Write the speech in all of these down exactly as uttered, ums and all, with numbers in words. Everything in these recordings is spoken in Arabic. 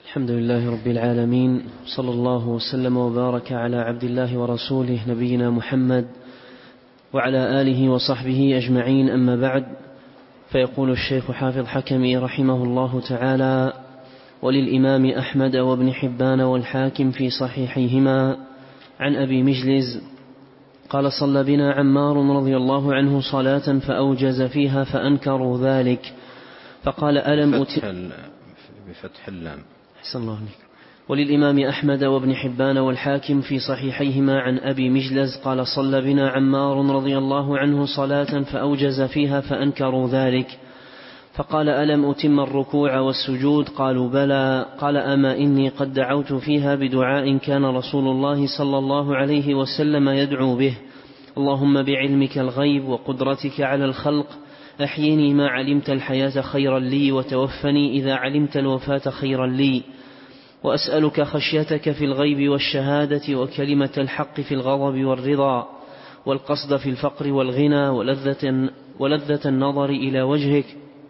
الحمد لله رب العالمين، صلى الله وسلم وبارك على عبد الله ورسوله نبينا محمد وعلى آله وصحبه أجمعين، أما بعد. فيقول الشيخ حافظ حكمي رحمه الله تعالى: وللإمام أحمد وابن حبان والحاكم في صحيحيهما عن أبي مجلز قال: صلى بنا عمار رضي الله عنه صلاة فأوجز فيها فأنكروا ذلك فقال: ألم أت... بفتح اللام. أحسن الله عليك. وللإمام أحمد وابن حبان والحاكم في صحيحيهما عن أبي مجلز قال: صلى بنا عمار رضي الله عنه صلاة فأوجز فيها فأنكروا ذلك فقال: ألم أتم الركوع والسجود؟ قالوا: بلى. قال: أما إني قد دعوت فيها بدعاء كان رسول الله صلى الله عليه وسلم يدعو به: اللهم بعلمك الغيب وقدرتك على الخلق أحيني ما علمت الحياة خيرا لي، وتوفني إذا علمت الوفاة خيرا لي، وأسألك خشيتك في الغيب والشهادة، وكلمة الحق في الغضب والرضا، والقصد في الفقر والغنى، ولذة, ولذة النظر إلى وجهك،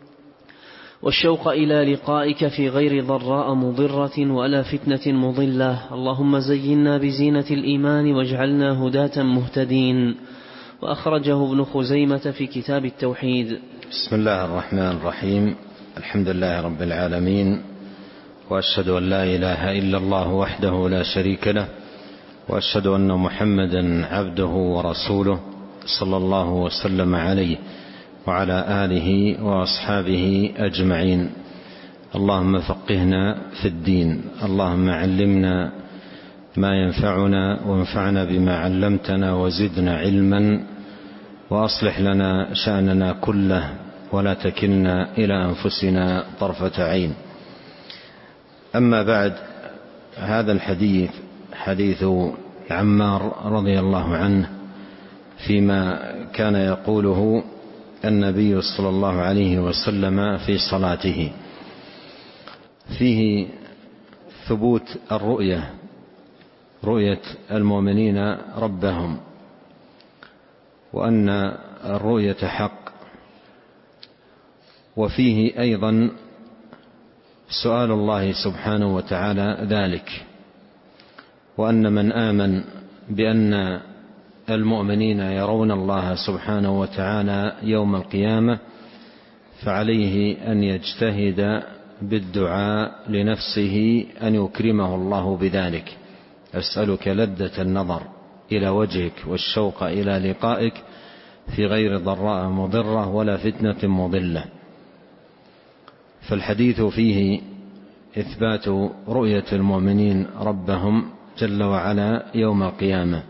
والشوق إلى لقائك في غير ضراء مضرة ولا فتنة مضلة. اللهم زينا بزينة الإيمان واجعلنا هداة مهتدين. وأخرجه ابن خزيمة في كتاب التوحيد. بسم الله الرحمن الرحيم. الحمد لله رب العالمين، وأشهد أن لا إله إلا الله وحده لا شريك له، وأشهد أن محمدا عبده ورسوله صلى الله وسلم عليه وعلى آله وأصحابه أجمعين. اللهم فقهنا في الدين، اللهم علمنا ما ينفعنا وانفعنا بما علمتنا وزدنا علما، وأصلح لنا شأننا كله ولا تكلنا إلى أنفسنا طرفة عين. أما بعد، هذا الحديث حديث عمار رضي الله عنه فيما كان يقوله النبي صلى الله عليه وسلم في صلاته، فيه ثبوت الرؤية، رؤية المؤمنين ربهم، وأن الرؤية حق، وفيه أيضا سؤال الله سبحانه وتعالى ذلك، وأن من آمن بأن المؤمنين يرون الله سبحانه وتعالى يوم القيامة فعليه أن يجتهد بالدعاء لنفسه أن يكرمه الله بذلك. أسألك لذة النظر إلى وجهك والشوق إلى لقائك في غير ضراء مضرة ولا فتنة مضلة. فالحديث فيه إثبات رؤية المؤمنين ربهم جل وعلا يوم القيامة،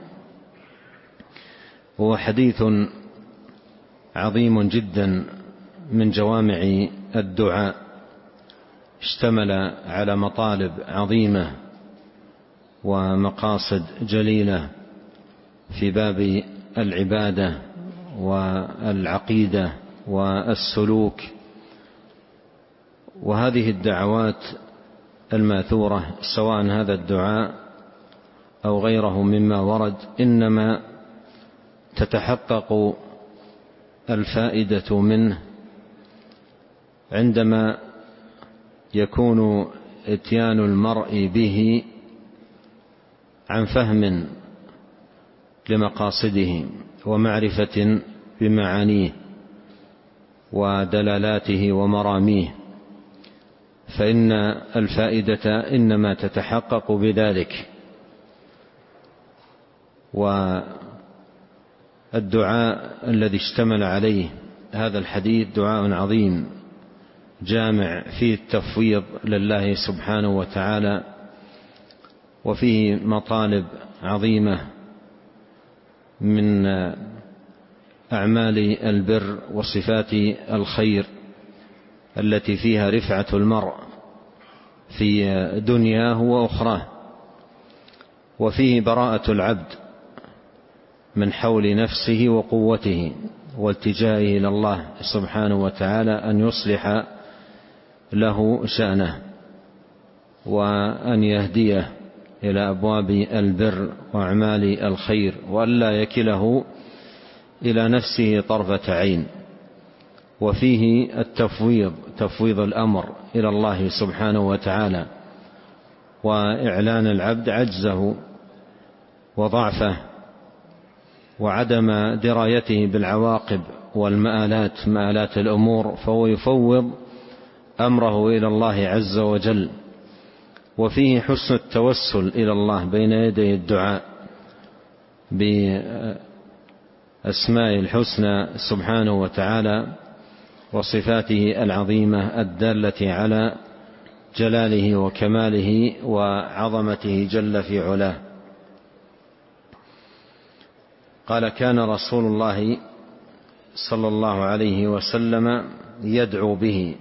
هو حديث عظيم جدا من جوامع الدعاء، اشتمل على مطالب عظيمة ومقاصد جليلة في باب العبادة والعقيدة والسلوك. وهذه الدعوات الماثورة سواء هذا الدعاء أو غيره مما ورد إنما تتحقق الفائدة منه عندما يكون إتيان المرء به عن فهم لمقاصده ومعرفة بمعانيه ودلالاته ومراميه، فإن الفائدة إنما تتحقق بذلك. والدعاء الذي اشتمل عليه هذا الحديث دعاء عظيم جامع فيه التفويض لله سبحانه وتعالى، وفيه مطالب عظيمة من أعمال البر وصفات الخير التي فيها رفعة المرء في دنياه وأخراه، وفيه براءة العبد من حول نفسه وقوته والتجائه إلى الله سبحانه وتعالى أن يصلح له شأنه وأن يهديه إلى أبواب البر وأعمال الخير، وألا يكله إلى نفسه طرفة عين. وفيه التفويض، تفويض الأمر إلى الله سبحانه وتعالى، وإعلان العبد عجزه وضعفه وعدم درايته بالعواقب والمآلات مآلات الأمور، فهو يفوض أمره إلى الله عز وجل. وفيه حسن التوسل إلى الله بين يدي الدعاء بأسماء الحسنى سبحانه وتعالى وصفاته العظيمة الدالة على جلاله وكماله وعظمته جل في علاه. قال: كان رسول الله صلى الله عليه وسلم يدعو به،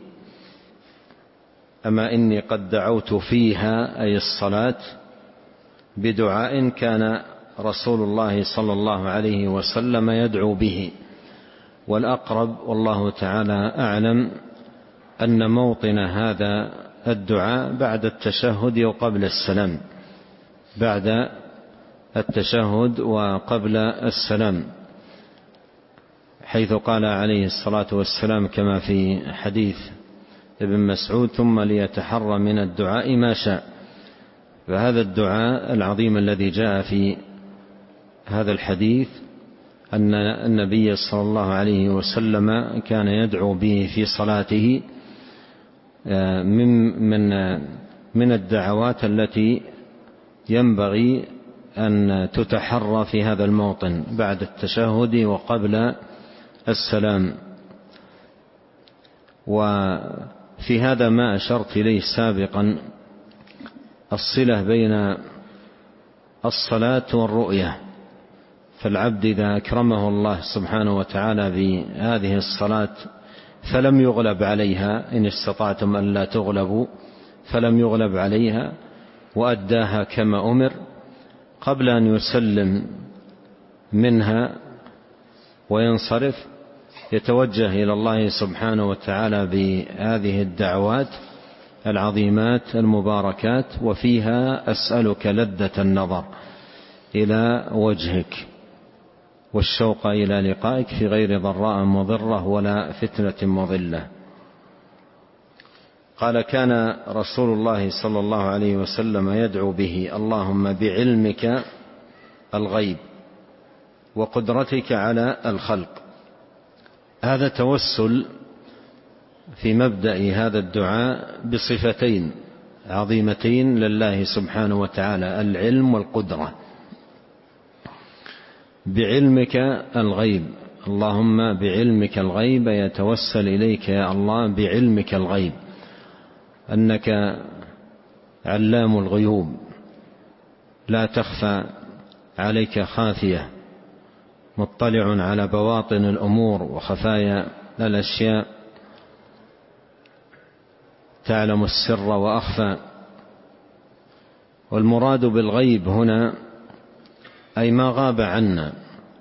أما إني قد دعوت فيها، أي الصلاة، بدعاء كان رسول الله صلى الله عليه وسلم يدعو به. والأقرب والله تعالى أعلم أن موطن هذا الدعاء بعد التشهد وقبل السلام، بعد التشهد وقبل السلام، حيث قال عليه الصلاة والسلام كما في حديث ابن مسعود: ثم ليتحرى من الدعاء ما شاء. فهذا الدعاء العظيم الذي جاء في هذا الحديث أن النبي صلى الله عليه وسلم كان يدعو به في صلاته من من من الدعوات التي ينبغي أن تتحرى في هذا الموطن بعد التشهد وقبل السلام. وفي هذا ما أشرت إليه سابقا، الصلة بين الصلاة والرؤية. فالعبد إذا أكرمه الله سبحانه وتعالى بهذه الصلاة فلم يغلب عليها، إن استطعتم أن لا تغلبوا، فلم يغلب عليها وأداها كما أمر، قبل أن يسلم منها وينصرف يتوجه إلى الله سبحانه وتعالى بهذه الدعوات العظيمات المباركات، وفيها: أسألك لذة النظر إلى وجهك والشوق إلى لقائك في غير ضراء مضرة ولا فتنة مضلة. قال: كان رسول الله صلى الله عليه وسلم يدعو به: اللهم بعلمك الغيب وقدرتك على الخلق. هذا توسل في مبدأ هذا الدعاء بصفتين عظيمتين لله سبحانه وتعالى: العلم والقدرة. بعلمك الغيب، اللهم بعلمك الغيب، يتوسل إليك يا الله بعلمك الغيب، أنك علام الغيوب، لا تخفى عليك خافية، مطلع على بواطن الأمور وخفايا الأشياء، تعلم السر وأخفى. والمراد بالغيب هنا أي ما غاب عنا.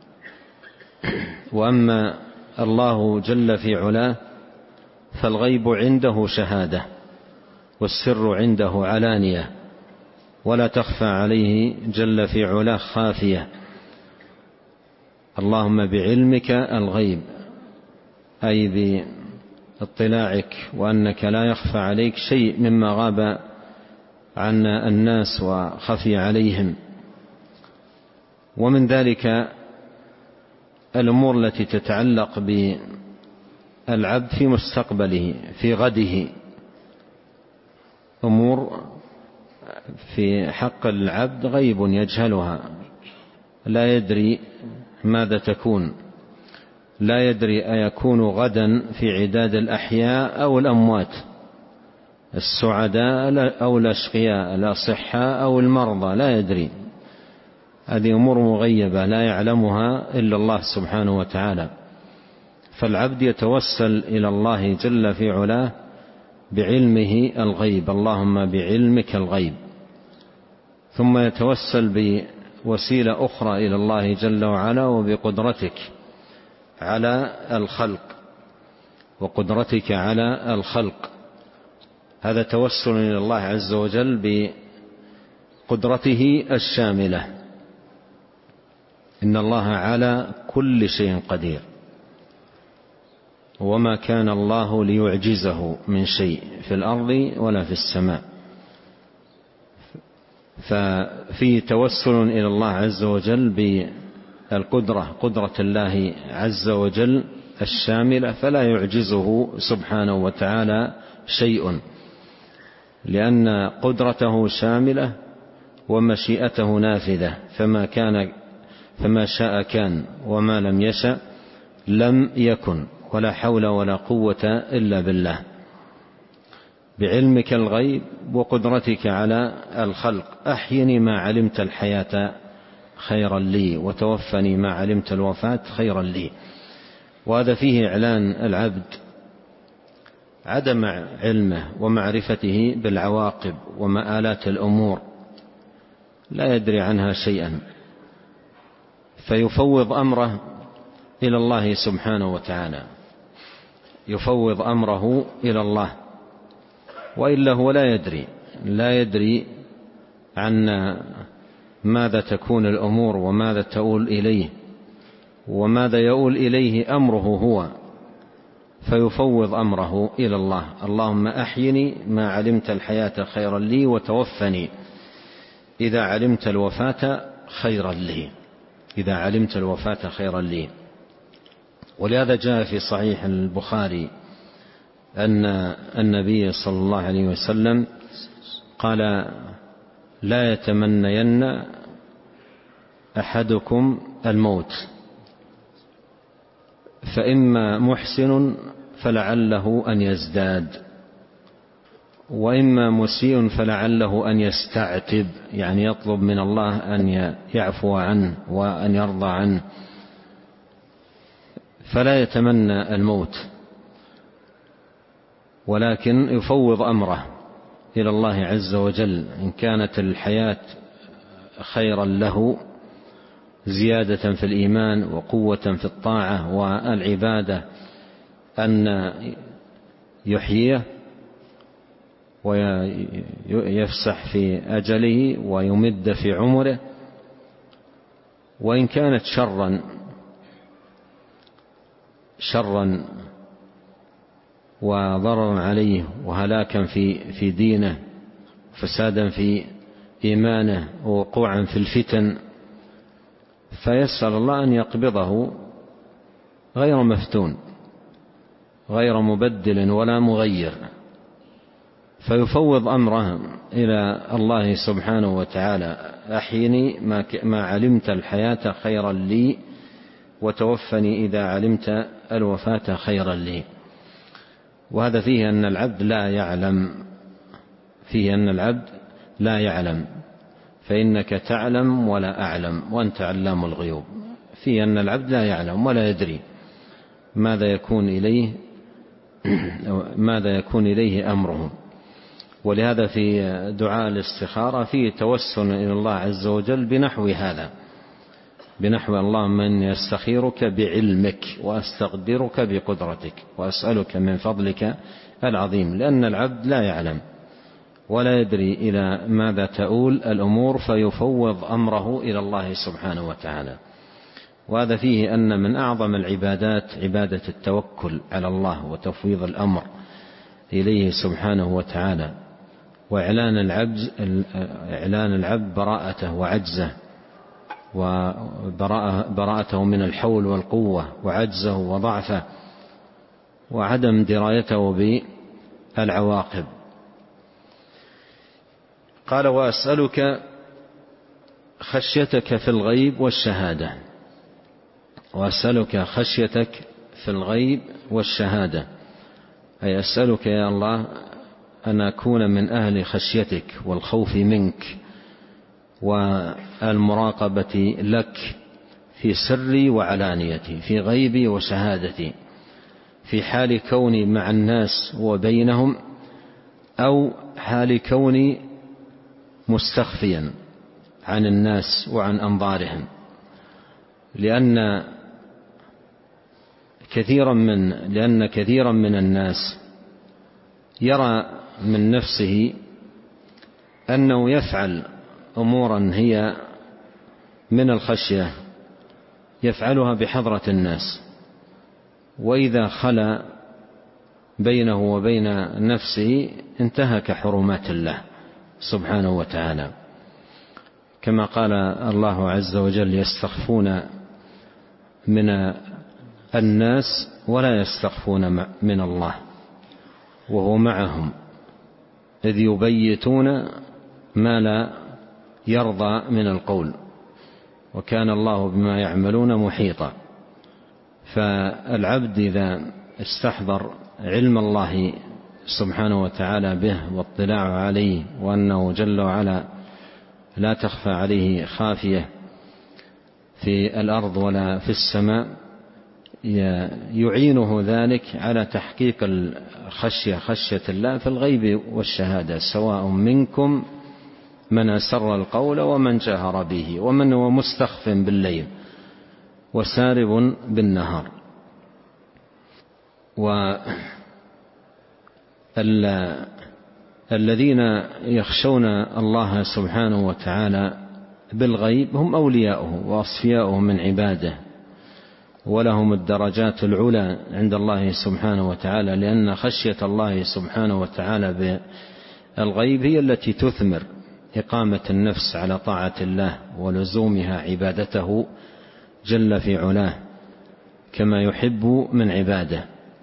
وأما الله جل في علاه فالغيب عنده شهادة، والسر عنده علانية، ولا تخفى عليه جل في علاه خافية. اللهم بعلمك الغيب، أي باطلاعك، وأنك لا يخفى عليك شيء مما غاب عن الناس وخفي عليهم. ومن ذلك الأمور التي تتعلق بالعبد في مستقبله، في غده، أمور في حق العبد غيب يجهلها، لا يدري ماذا تكون، لا يدري أيكون غدا في عداد الأحياء أو الأموات، السعداء أو الأشقياء، الأصحاء أو المرضى، لا يدري. هذه أمور مغيبة لا يعلمها إلا الله سبحانه وتعالى. فالعبد يتوسل إلى الله جل في علاه بعلمه الغيب، اللهم بعلمك الغيب، ثم يتوسل بوسيلة أخرى إلى الله جل وعلا وبقدرتك على الخلق، وقدرتك على الخلق. هذا توسل إلى الله عز وجل بقدرته الشاملة. إن الله على كل شيء قدير، وما كان الله ليعجزه من شيء في الأرض ولا في السماء. ففي توسل إلى الله عز وجل بالقدرة، قدرة الله عز وجل الشاملة، فلا يعجزه سبحانه وتعالى شيء، لأن قدرته شاملة ومشيئته نافذة، فما كان فما شاء كان وما لم يشأ لم يكن، ولا حول ولا قوة إلا بالله. بعلمك الغيب وقدرتك على الخلق أحيني ما علمت الحياة خيرا لي، وتوفني ما علمت الوفاة خيرا لي. وهذا فيه إعلان العبد عدم علمه ومعرفته بالعواقب ومآلات الأمور، لا يدري عنها شيئا، فيفوض أمره إلى الله سبحانه وتعالى، يفوض أمره إلى الله، وإلا هو لا يدري لا يدري عن ماذا تكون الأمور وماذا تؤول إليه وماذا يؤول إليه أمره هو، فيفوض أمره إلى الله. اللهم أحيني ما علمت الحياة خيرا لي، وتوفني إذا علمت الوفاة خيرا لي، إذا علمت الوفاة خيرا لي. ولهذا جاء في صحيح البخاري أن النبي صلى الله عليه وسلم قال: لا يتمنين أحدكم الموت، فإما محسن فلعله أن يزداد، وإما مسيء فلعله أن يستعتب، يعني يطلب من الله أن يعفو عنه وأن يرضى عنه، فلا يتمنى الموت، ولكن يفوض أمره إلى الله عز وجل. إن كانت الحياة خيرا له، زيادة في الإيمان وقوة في الطاعة والعبادة، أن يحييه ويفسح في أجله ويمد في عمره. وإن كانت شرا شرا وضررا عليه وهلاكا في في دينه، فسادا في إيمانه ووقوعا في الفتن، فيسأل الله أن يقبضه غير مفتون غير مبدل ولا مغير، فيفوض أمره إلى الله سبحانه وتعالى: أحيني ما علمت الحياة خيرا لي، وتوفني إذا علمت الوفاة خيرا لي. وهذا فيه أن العبد لا يعلم فيه أن العبد لا يعلم فإنك تعلم ولا أعلم وأنت علام الغيوب. فيه أن العبد لا يعلم ولا يدري ماذا يكون إليه ماذا يكون إليه أمره. ولهذا في دعاء الاستخارة فيه توسل إلى الله عز وجل بنحو هذا، بنحو: اللهم إني أستخيرك بعلمك وأستقدرك بقدرتك وأسألك من فضلك العظيم. لأن العبد لا يعلم ولا يدري إلى ماذا تؤول الأمور، فيفوض أمره إلى الله سبحانه وتعالى. وهذا فيه أن من أعظم العبادات عبادة التوكل على الله وتفويض الأمر إليه سبحانه وتعالى، وإعلان العبد إعلان العبد براءته وعجزه، وبراءته من الحول والقوة، وعجزه وضعفه، وعدم درايته بالعواقب. قال: وأسألك خشيتك في الغيب والشهادة. وأسألك خشيتك في الغيب والشهادة، أي أسألك يا الله أن أكون من أهل خشيتك والخوف منك والمراقبة لك في سري وعلانيتي، في غيبي وشهادتي، في حال كوني مع الناس وبينهم، أو حال كوني مستخفيا عن الناس وعن أنظارهم. لأن كثيرا من لأن كثيرا من الناس يرى من نفسه أنه يفعل أمورا هي من الخشية، يفعلها بحضرة الناس، وإذا خلا بينه وبين نفسه انتهك حرمات الله سبحانه وتعالى. كما قال الله عز وجل: يستخفون من الناس ولا يستخفون من الله وهو معهم إذ يبيتون ما لا يرضى من القول وكان الله بما يعملون محيطا. فالعبد إذا استحضر علم الله سبحانه وتعالى به واطلاع عليه وأنه جل وعلا لا تخفى عليه خافية في الأرض ولا في السماء، يعينه ذلك على تحقيق الخشية خشية الله في الغيب والشهادة، سواء منكم من أسر القول ومن جهر به ومن هو مستخف بالليل وسارب بالنهار. والذين يخشون الله سبحانه وتعالى بالغيب هم أولياؤه وأصفياؤه من عباده، ولهم الدرجات العلى عند الله سبحانه وتعالى، لأن خشية الله سبحانه وتعالى بالغيب هي التي تثمر إقامة النفس على طاعة الله ولزومها عبادته جل في علاه كما يحب من عباده.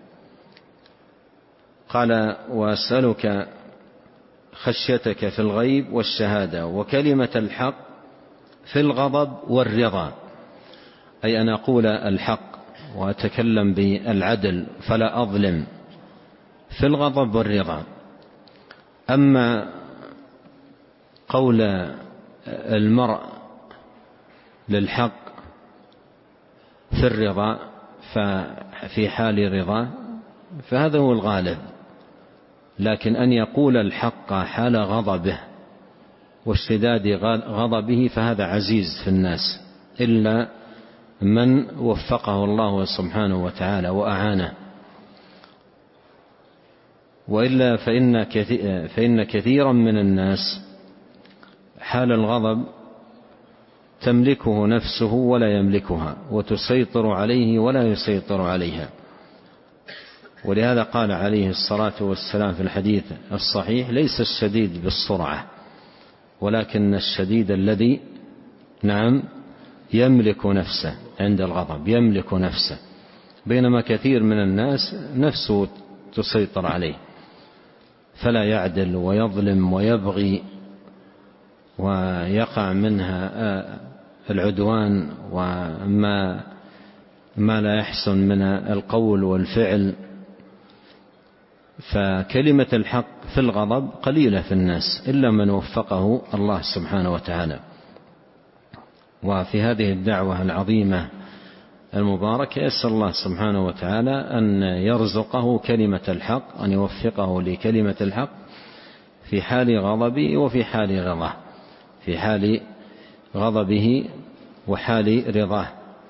قال: وأسألك خشيتك في الغيب والشهادة وكلمة الحق في الغضب والرضا، أي أن أقول الحق وأتكلم بالعدل فلا أظلم في الغضب والرضا. أما قول المرء للحق في الرضا ففي حال رضا فهذا هو الغالب، لكن أن يقول الحق حال غضبه واشتداد غضبه فهذا عزيز في الناس، إلا من وفقه الله سبحانه وتعالى وأعانه، وإلا فإن فإن كثيرا من الناس حال الغضب تملكه نفسه ولا يملكها، وتسيطر عليه ولا يسيطر عليها. ولهذا قال عليه الصلاة والسلام في الحديث الصحيح: ليس الشديد بالسرعة ولكن الشديد الذي نعم يملك نفسه عند الغضب، يملك نفسه، بينما كثير من الناس نفسه تسيطر عليه فلا يعدل ويظلم ويبغي ويقع منها العدوان وما ما لا يحسن من القول والفعل. فكلمة الحق في الغضب قليلة في الناس إلا من وفقه الله سبحانه وتعالى. وفي هذه الدعوة العظيمة المباركة يسأل الله سبحانه وتعالى أن يرزقه كلمة الحق، أن يوفقه لكلمة الحق في حال غضبه وفي حال رضاه، في حال غضبه وحال رضاه.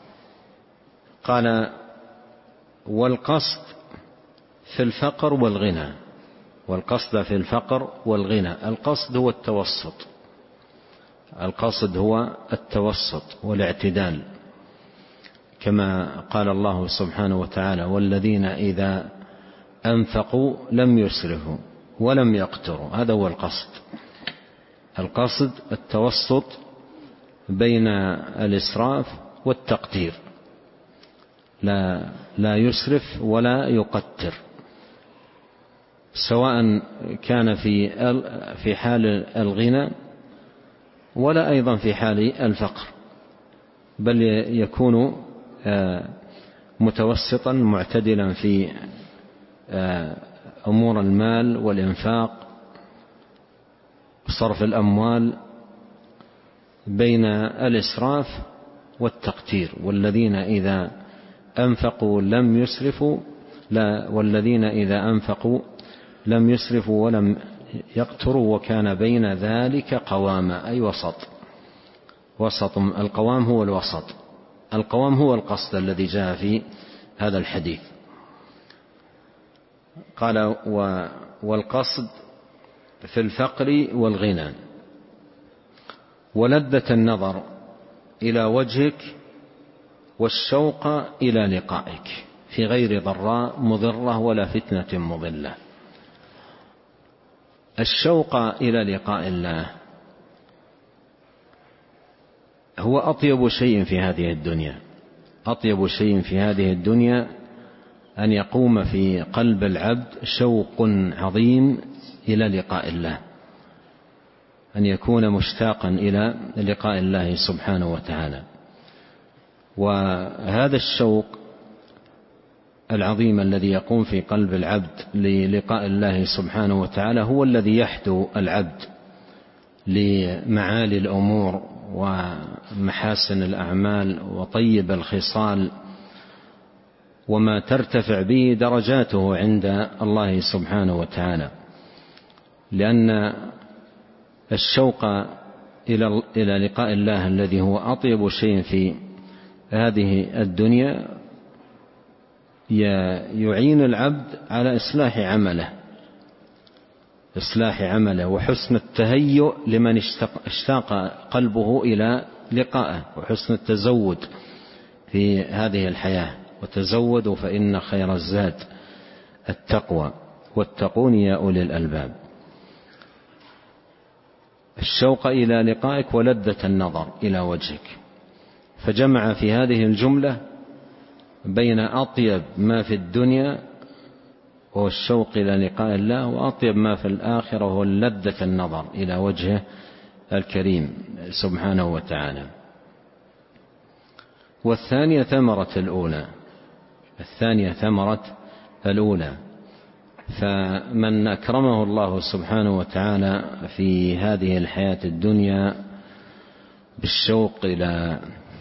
قال: والقصد في الفقر والغنى، والقصد في الفقر والغنى. القصد هو التوسط، القصد هو التوسط والاعتدال، كما قال الله سبحانه وتعالى: والذين إذا أنفقوا لم يسرفوا ولم يقتروا. هذا هو القصد. القصد التوسط بين الإسراف والتقتير، لا لا يسرف ولا يقتر، سواء كان في في حال الغنى ولا أيضا في حال الفقر، بل يكون متوسطا معتدلا في أمور المال والإنفاق صرف الأموال بين الإسراف والتقتير. والذين إذا أنفقوا لم يسرفوا لا والذين إذا أنفقوا لم يسرفوا ولم يقتروا وكان بين ذلك قواما، أي وسط. وسط القوام هو الوسط، القوام هو القصد الذي جاء في هذا الحديث. قال: والقصد في الفقر والغنى ولذة النظر إلى وجهك والشوق إلى لقائك في غير ضراء مضرة ولا فتنة مضلة. الشوق إلى لقاء الله هو أطيب شيء في هذه الدنيا. أطيب شيء في هذه الدنيا أن يقوم في قلب العبد شوق عظيم إلى لقاء الله، أن يكون مشتاقا إلى لقاء الله سبحانه وتعالى. وهذا الشوق العظيم الذي يقوم في قلب العبد للقاء الله سبحانه وتعالى هو الذي يحدو العبد لمعالي الأمور ومحاسن الأعمال وطيب الخصال وما ترتفع به درجاته عند الله سبحانه وتعالى، لأن الشوق إلى لقاء الله الذي هو أطيب شيء في هذه الدنيا يعين العبد على إصلاح عمله إصلاح عمله وحسن التهيؤ لمن اشتاق قلبه إلى لقائه، وحسن التزود في هذه الحياة. وتزودوا فإن خير الزاد التقوى واتقون يا أولي الألباب. الشوق إلى لقائك ولذة النظر إلى وجهك، فجمع في هذه الجملة بين أطيب ما في الدنيا وهو الشوق إلى لقاء الله، وأطيب ما في الآخرة وهو لذة النظر إلى وجهه الكريم سبحانه وتعالى. والثانية ثمرة الأولى الثانية ثمرة الأولى فمن أكرمه الله سبحانه وتعالى في هذه الحياة الدنيا بالشوق إلى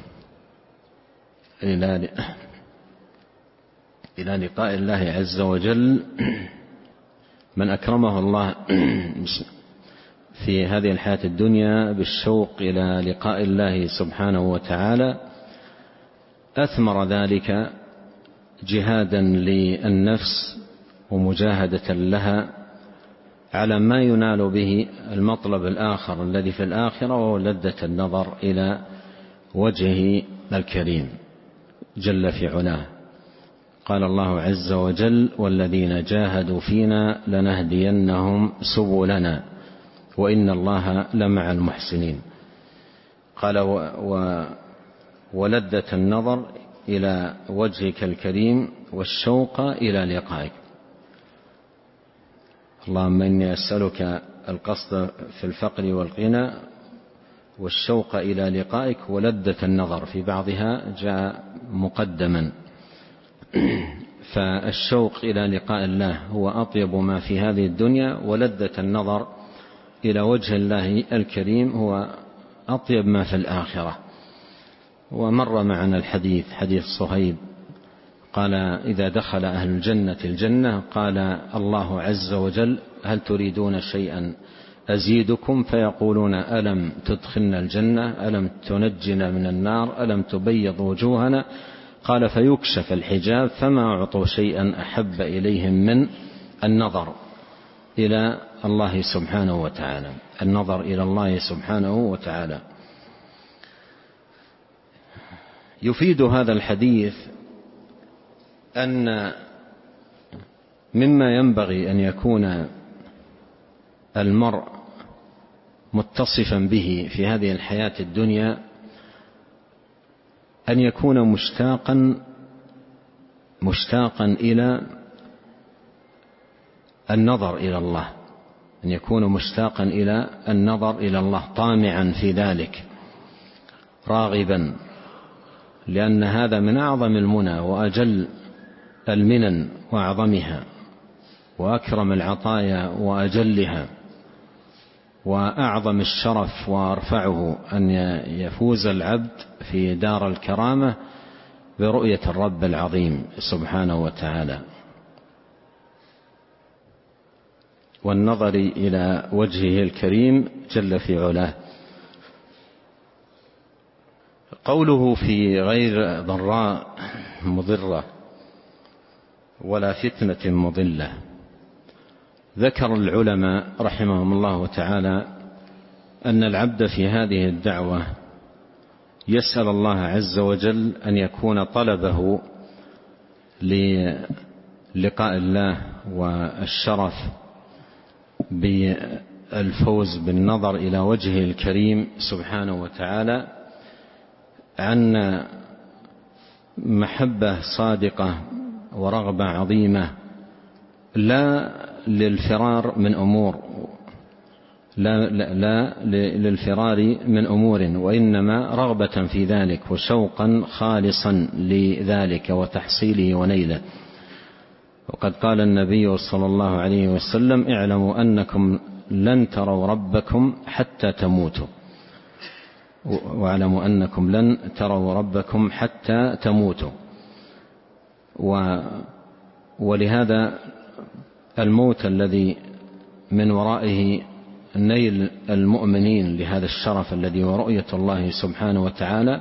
إلى إلى لقاء الله عز وجل، من أكرمه الله في هذه الحياة الدنيا بالشوق إلى لقاء الله سبحانه وتعالى أثمر ذلك جهادا للنفس ومجاهدة لها على ما ينال به المطلب الآخر الذي في الآخرة، وهو لذة النظر إلى وجهه الكريم جل في علاه. قال الله عز وجل: والذين جاهدوا فينا لنهدينهم سبلنا وإن الله لمع المحسنين. قال و... و... ولذة النظر إلى وجهك الكريم والشوق إلى لقائك. اللهم إني أسألك القصد في الفقر والغنى والشوق إلى لقائك ولذة النظر، في بعضها جاء مقدما. فالشوق إلى لقاء الله هو أطيب ما في هذه الدنيا، ولذة النظر إلى وجه الله الكريم هو أطيب ما في الآخرة. ومر معنا الحديث حديث صهيب قال: إذا دخل أهل الجنة الجنة قال الله عز وجل: هل تريدون شيئا أزيدكم؟ فيقولون: ألم تدخلنا الجنة؟ ألم تنجنا من النار؟ ألم تبيض وجوهنا؟ قال: فيكشف الحجاب فما أعطوا شيئا أحب إليهم من النظر إلى الله سبحانه وتعالى النظر إلى الله سبحانه وتعالى. يفيد هذا الحديث أن مما ينبغي أن يكون المرء متصفا به في هذه الحياة الدنيا أن يكون مشتاقا مشتاقا إلى النظر إلى الله، أن يكون مشتاقا إلى النظر إلى الله، طامعا في ذلك، راغبا، لأن هذا من أعظم المنى وأجل المنن وأعظمها وأكرم العطايا وأجلها وأعظم الشرف وأرفعه، أن يفوز العبد في دار الكرامة برؤية الرب العظيم سبحانه وتعالى والنظر إلى وجهه الكريم جل في علاه. قوله: في غير ضراء مضرة ولا فتنة مضلة، ذكر العلماء رحمهم الله تعالى أن العبد في هذه الدعوة يسأل الله عز وجل أن يكون طلبه للقاء الله والشرف بالفوز بالنظر إلى وجهه الكريم سبحانه وتعالى عن محبة صادقة ورغبة عظيمة لا للفرار من أمور لا, لا, لا للفرار من أمور وإنما رغبة في ذلك وشوقا خالصا لذلك وتحصيله ونيله. وقد قال النبي صلى الله عليه وسلم: اعلموا أنكم لن تروا ربكم حتى تموتوا، واعلموا أنكم لن تروا ربكم حتى تموتوا. و ولهذا الموت الذي من ورائه نيل المؤمنين لهذا الشرف الذي هو رؤية الله سبحانه وتعالى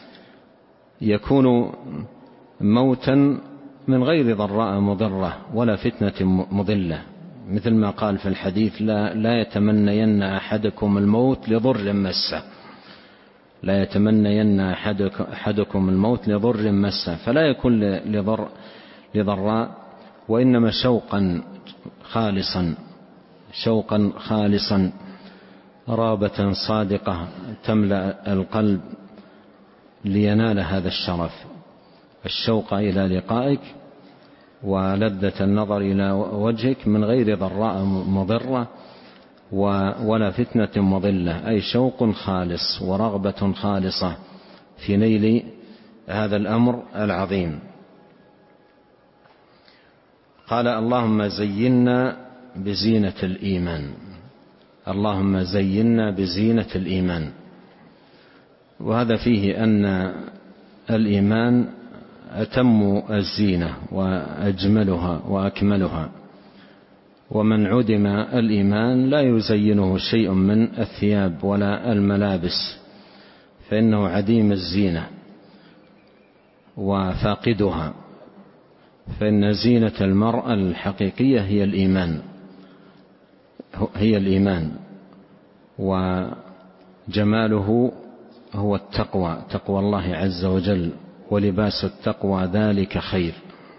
يكون موتا من غير ضراء مضرة ولا فتنة مضلة، مثل ما قال في الحديث: لا, لا يتمنين أحدكم الموت لضر مسه، لا يتمنين أحدكم الموت لضر مسه، فلا يكون لضر لضراء، وإنما شوقا خالصا شوقا خالصا رغبة صادقة تملأ القلب لينال هذا الشرف، الشوق إلى لقائك ولذة النظر إلى وجهك من غير ضراء مضرة ولا فتنة مضلة، أي شوق خالص ورغبة خالصة في نيل هذا الأمر العظيم. قال: اللهم زينا بزينة الإيمان، اللهم زينا بزينة الإيمان. وهذا فيه أن الإيمان أتم الزينة وأجملها وأكملها، ومن عدم الإيمان لا يزينه شيء من الثياب ولا الملابس، فإنه عديم الزينة وفاقدها، فإن زينة المرء الحقيقية هي الإيمان هي الإيمان وجماله هو التقوى، تقوى الله عز وجل، ولباس التقوى ذلك خير.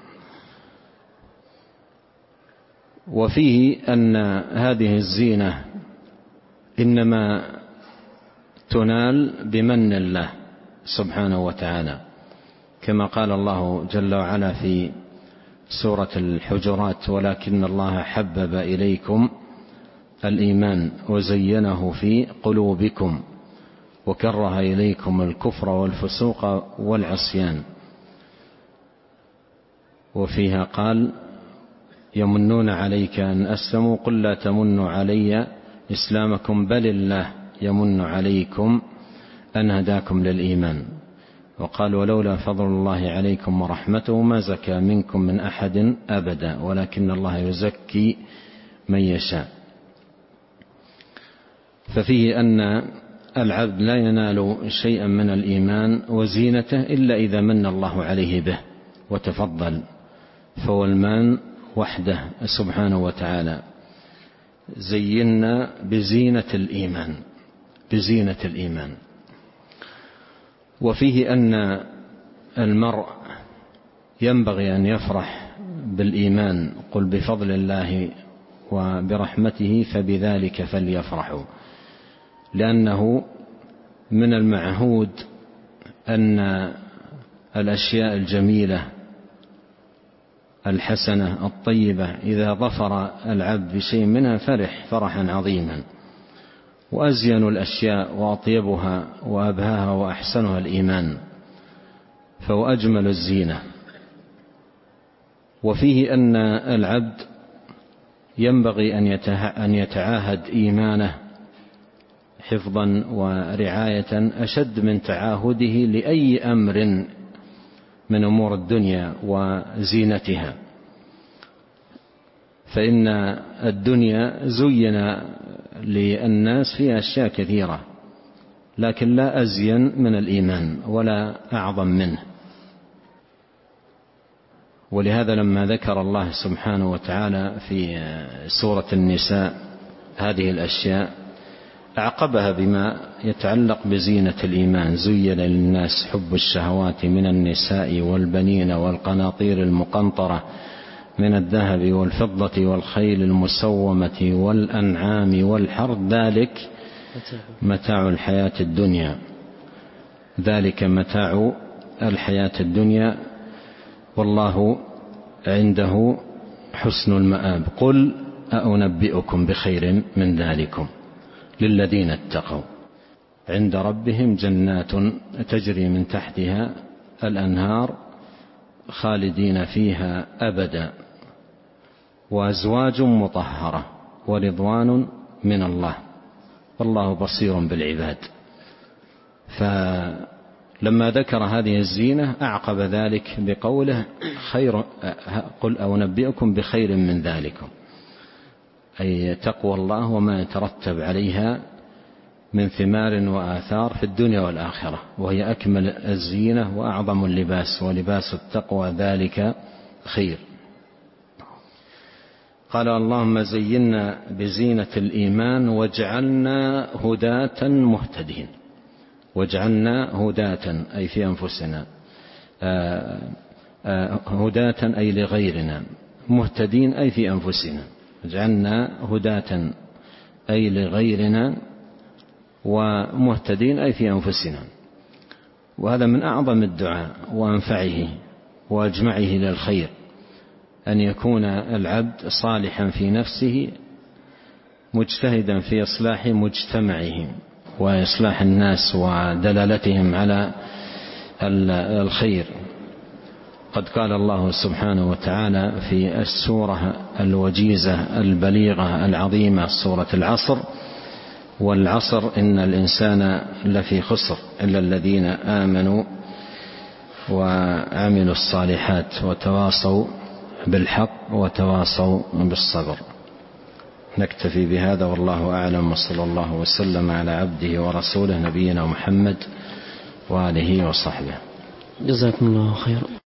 وفيه أن هذه الزينة إنما تنال بمن الله سبحانه وتعالى، كما قال الله جل وعلا في سورة الحجرات: ولكن الله حبب إليكم الإيمان وزينه في قلوبكم وكره إليكم الكفر والفسوق والعصيان. وفيها قال: يمنون عليك أن أسلموا قل لا تمنوا علي إسلامكم بل الله يمن عليكم أن هداكم للإيمان. وقال: ولولا فضل الله عليكم ورحمته ما زكى منكم من أحد أبدا ولكن الله يزكي من يشاء. ففيه أن العبد لا ينال شيئا من الإيمان وزينته إلا إذا من الله عليه به وتفضل، فهو المان وحده سبحانه وتعالى. زينا بزينة الإيمان بزينة الإيمان. وفيه أن المرء ينبغي أن يفرح بالإيمان: قل بفضل الله وبرحمته فبذلك فليفرحوا، لأنه من المعهود أن الأشياء الجميلة الحسنة الطيبة إذا ظفر العبد بشيء منها فرح فرحا عظيما. وأزين الأشياء وأطيبها وأبهاها وأحسنها الإيمان، فهو أجمل الزينة. وفيه أن العبد ينبغي أن يتعاهد إيمانه حفظا ورعاية أشد من تعاهده لأي أمر من أمور الدنيا وزينتها، فإن الدنيا زين للناس فيها أشياء كثيرة، لكن لا أزين من الإيمان ولا أعظم منه. ولهذا لما ذكر الله سبحانه وتعالى في سورة النساء هذه الأشياء أعقبها بما يتعلق بزينة الإيمان: زين للناس حب الشهوات من النساء والبنين والقناطير المقنطرة من الذهب والفضة والخيل المسومة والأنعام والحرث ذلك متاع الحياة الدنيا. ذلك متاع الحياة الدنيا والله عنده حسن المآب. قل أنبئكم بخير من ذلكم للذين اتقوا عند ربهم جنات تجري من تحتها الأنهار خالدين فيها أبدا وأزواج مطهرة ورضوان من الله والله بصير بالعباد. فلما ذكر هذه الزينة أعقب ذلك بقوله خير قل أنبئكم بخير من ذلكم، أي تقوى الله وما يترتب عليها من ثمار وآثار في الدنيا والآخرة، وهي أكمل الزينة وأعظم اللباس، ولباس التقوى ذلك خير. قال اللهم زينا بزينة الإيمان واجعلنا هداة مهتدين. واجعلنا هداة أي في أنفسنا، هداة أي لغيرنا، مهتدين أي في أنفسنا. واجعلنا هداة أي لغيرنا ومهتدين أي في أنفسنا. وهذا من أعظم الدعاء وأنفعه وأجمعه للخير، أن يكون العبد صالحا في نفسه مجتهدا في إصلاح مجتمعه وإصلاح الناس ودلالتهم على الخير. قد قال الله سبحانه وتعالى في السورة الوجيزة البليغة العظيمة سورة العصر: والعصر إن الإنسان لفي خسر إلا الذين آمنوا وعملوا الصالحات وتواصوا بالحق وتواصوا بالصبر. نكتفي بهذا والله أعلم، وصلى الله وسلم على عبده ورسوله نبينا محمد وآله وصحبه. جزاكم الله خيرا.